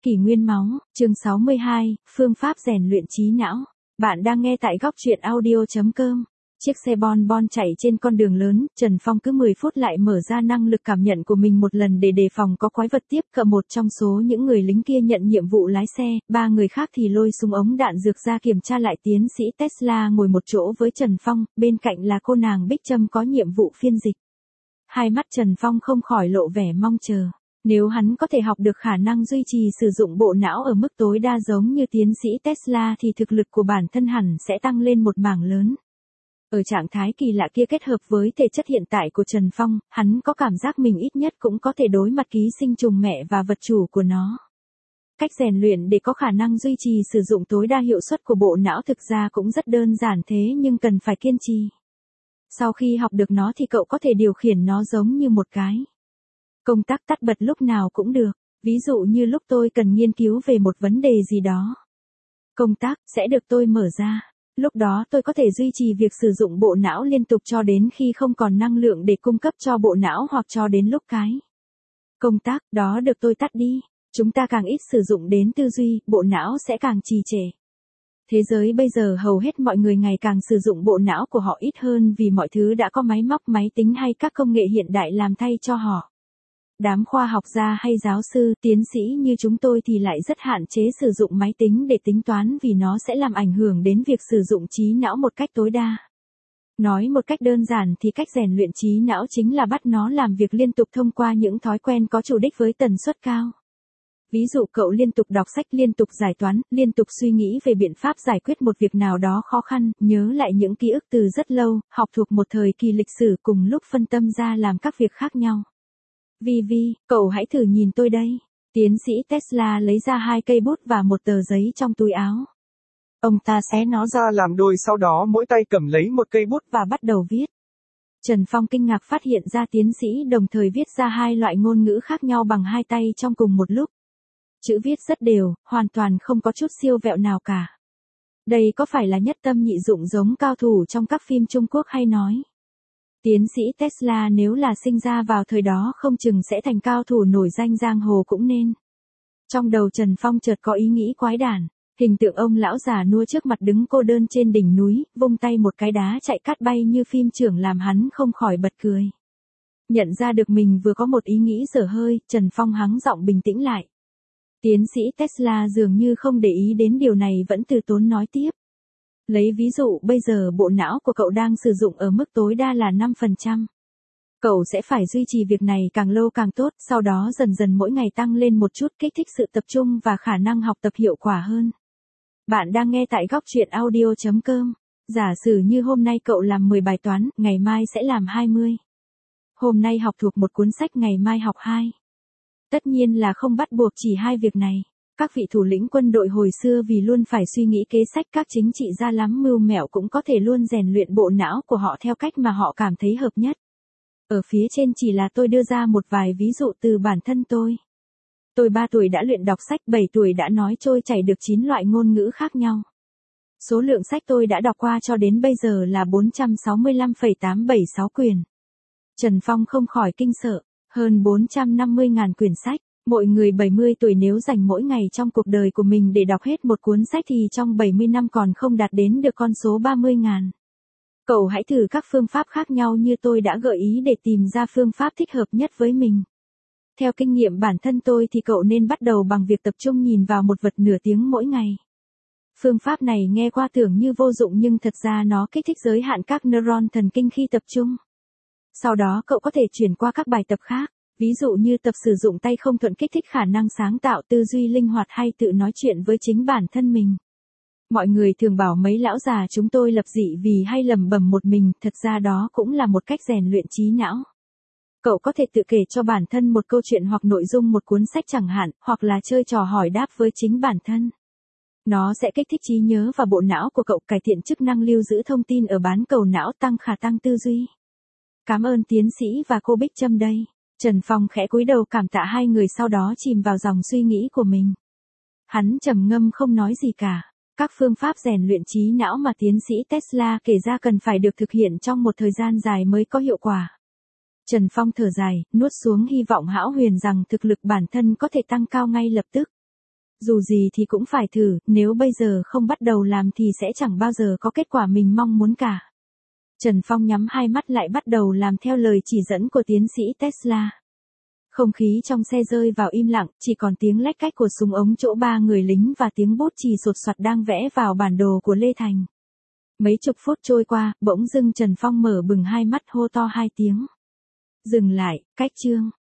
Kỷ nguyên máu, chương 62, phương pháp rèn luyện trí não. Bạn đang nghe tại góc truyện audio.com. Chiếc xe bon bon chạy trên con đường lớn, Trần Phong cứ 10 phút lại mở ra năng lực cảm nhận của mình một lần để đề phòng có quái vật tiếp cận. Một trong số những người lính kia nhận nhiệm vụ lái xe, 3 người khác thì lôi súng ống đạn dược ra kiểm tra lại. Tiến sĩ Tesla ngồi một chỗ với Trần Phong, bên cạnh là cô nàng Bích Trâm có nhiệm vụ phiên dịch. Hai mắt Trần Phong không khỏi lộ vẻ mong chờ. Nếu hắn có thể học được khả năng duy trì sử dụng bộ não ở mức tối đa giống như tiến sĩ Tesla thì thực lực của bản thân hẳn sẽ tăng lên một mảng lớn. Ở trạng thái kỳ lạ kia kết hợp với thể chất hiện tại của Trần Phong, hắn có cảm giác mình ít nhất cũng có thể đối mặt ký sinh trùng mẹ và vật chủ của nó. Cách rèn luyện để có khả năng duy trì sử dụng tối đa hiệu suất của bộ não thực ra cũng rất đơn giản thế nhưng cần phải kiên trì. Sau khi học được nó thì cậu có thể điều khiển nó giống như một cái công tắc tắt bật lúc nào cũng được, ví dụ như lúc tôi cần nghiên cứu về một vấn đề gì đó. Công tắc sẽ được tôi mở ra, lúc đó tôi có thể duy trì việc sử dụng bộ não liên tục cho đến khi không còn năng lượng để cung cấp cho bộ não hoặc cho đến lúc cái công tắc đó được tôi tắt đi. Chúng ta càng ít sử dụng đến tư duy, bộ não sẽ càng trì trệ. Thế giới bây giờ hầu hết mọi người ngày càng sử dụng bộ não của họ ít hơn vì mọi thứ đã có máy móc, máy tính hay các công nghệ hiện đại làm thay cho họ. Đám khoa học gia hay giáo sư, tiến sĩ như chúng tôi thì lại rất hạn chế sử dụng máy tính để tính toán vì nó sẽ làm ảnh hưởng đến việc sử dụng trí não một cách tối đa. Nói một cách đơn giản thì cách rèn luyện trí não chính là bắt nó làm việc liên tục thông qua những thói quen có chủ đích với tần suất cao. Ví dụ cậu liên tục đọc sách, liên tục giải toán, liên tục suy nghĩ về biện pháp giải quyết một việc nào đó khó khăn, nhớ lại những ký ức từ rất lâu, học thuộc một thời kỳ lịch sử cùng lúc phân tâm ra làm các việc khác nhau. Vi, cậu hãy thử nhìn tôi đây. Tiến sĩ Tesla lấy ra 2 cây bút và một tờ giấy trong túi áo. Ông ta xé nó ra làm đôi, sau đó mỗi tay cầm lấy một cây bút và bắt đầu viết. Trần Phong kinh ngạc phát hiện ra tiến sĩ đồng thời viết ra 2 loại ngôn ngữ khác nhau bằng 2 tay trong cùng một lúc. Chữ viết rất đều, hoàn toàn không có chút siêu vẹo nào cả. Đây có phải là nhất tâm nhị dụng giống cao thủ trong các phim Trung Quốc hay nói? Tiến sĩ Tesla nếu là sinh ra vào thời đó không chừng sẽ thành cao thủ nổi danh giang hồ cũng nên. Trong đầu Trần Phong chợt có ý nghĩ quái đản, hình tượng ông lão già nua trước mặt đứng cô đơn trên đỉnh núi, vung tay một cái đá chạy cát bay như phim trưởng làm hắn không khỏi bật cười. Nhận ra được mình vừa có một ý nghĩ dở hơi, Trần Phong hắng giọng bình tĩnh lại. Tiến sĩ Tesla dường như không để ý đến điều này vẫn từ tốn nói tiếp. Lấy ví dụ bây giờ bộ não của cậu đang sử dụng ở mức tối đa là 5%. Cậu sẽ phải duy trì việc này càng lâu càng tốt, sau đó dần dần mỗi ngày tăng lên một chút, kích thích sự tập trung và khả năng học tập hiệu quả hơn. Bạn đang nghe tại góc truyện audio.com. Giả sử như hôm nay cậu làm 10 bài toán, ngày mai sẽ làm 20. Hôm nay học thuộc một cuốn sách, ngày mai học 2. Tất nhiên là không bắt buộc chỉ 2 việc này. Các vị thủ lĩnh quân đội hồi xưa vì luôn phải suy nghĩ kế sách, các chính trị gia lắm mưu mẹo cũng có thể luôn rèn luyện bộ não của họ theo cách mà họ cảm thấy hợp nhất. Ở phía trên chỉ là tôi đưa ra một vài ví dụ từ bản thân tôi. Tôi 3 tuổi đã luyện đọc sách, 7 tuổi đã nói trôi chảy được 9 loại ngôn ngữ khác nhau. Số lượng sách tôi đã đọc qua cho đến bây giờ là 465,876 quyển. Trần Phong không khỏi kinh sợ, hơn 450.000 quyển sách. Mỗi người 70 tuổi nếu dành mỗi ngày trong cuộc đời của mình để đọc hết một cuốn sách thì trong 70 năm còn không đạt đến được con số 30.000. Cậu hãy thử các phương pháp khác nhau như tôi đã gợi ý để tìm ra phương pháp thích hợp nhất với mình. Theo kinh nghiệm bản thân tôi thì cậu nên bắt đầu bằng việc tập trung nhìn vào một vật nửa tiếng mỗi ngày. Phương pháp này nghe qua tưởng như vô dụng nhưng thật ra nó kích thích giới hạn các neuron thần kinh khi tập trung. Sau đó cậu có thể chuyển qua các bài tập khác. Ví dụ như tập sử dụng tay không thuận kích thích khả năng sáng tạo, tư duy linh hoạt hay tự nói chuyện với chính bản thân mình. Mọi người thường bảo mấy lão già chúng tôi lập dị vì hay lẩm bẩm một mình, thật ra đó cũng là một cách rèn luyện trí não. Cậu có thể tự kể cho bản thân một câu chuyện hoặc nội dung một cuốn sách chẳng hạn, hoặc là chơi trò hỏi đáp với chính bản thân. Nó sẽ kích thích trí nhớ và bộ não của cậu, cải thiện chức năng lưu giữ thông tin ở bán cầu não, tăng khả năng tư duy. Cảm ơn tiến sĩ và cô Bích Trâm đây. Trần Phong khẽ cúi đầu cảm tạ 2 người sau đó chìm vào dòng suy nghĩ của mình. Hắn trầm ngâm không nói gì cả. Các phương pháp rèn luyện trí não mà tiến sĩ Tesla kể ra cần phải được thực hiện trong một thời gian dài mới có hiệu quả. Trần Phong thở dài, nuốt xuống hy vọng hão huyền rằng thực lực bản thân có thể tăng cao ngay lập tức. Dù gì thì cũng phải thử, nếu bây giờ không bắt đầu làm thì sẽ chẳng bao giờ có kết quả mình mong muốn cả. Trần Phong nhắm hai mắt lại bắt đầu làm theo lời chỉ dẫn của tiến sĩ Tesla. Không khí trong xe rơi vào im lặng, chỉ còn tiếng lách cách của súng ống chỗ ba người lính và tiếng bút chì sột soạt đang vẽ vào bản đồ của Lê Thành. Mấy chục phút trôi qua, bỗng dưng Trần Phong mở bừng hai mắt hô to hai tiếng. Dừng lại, cách chương.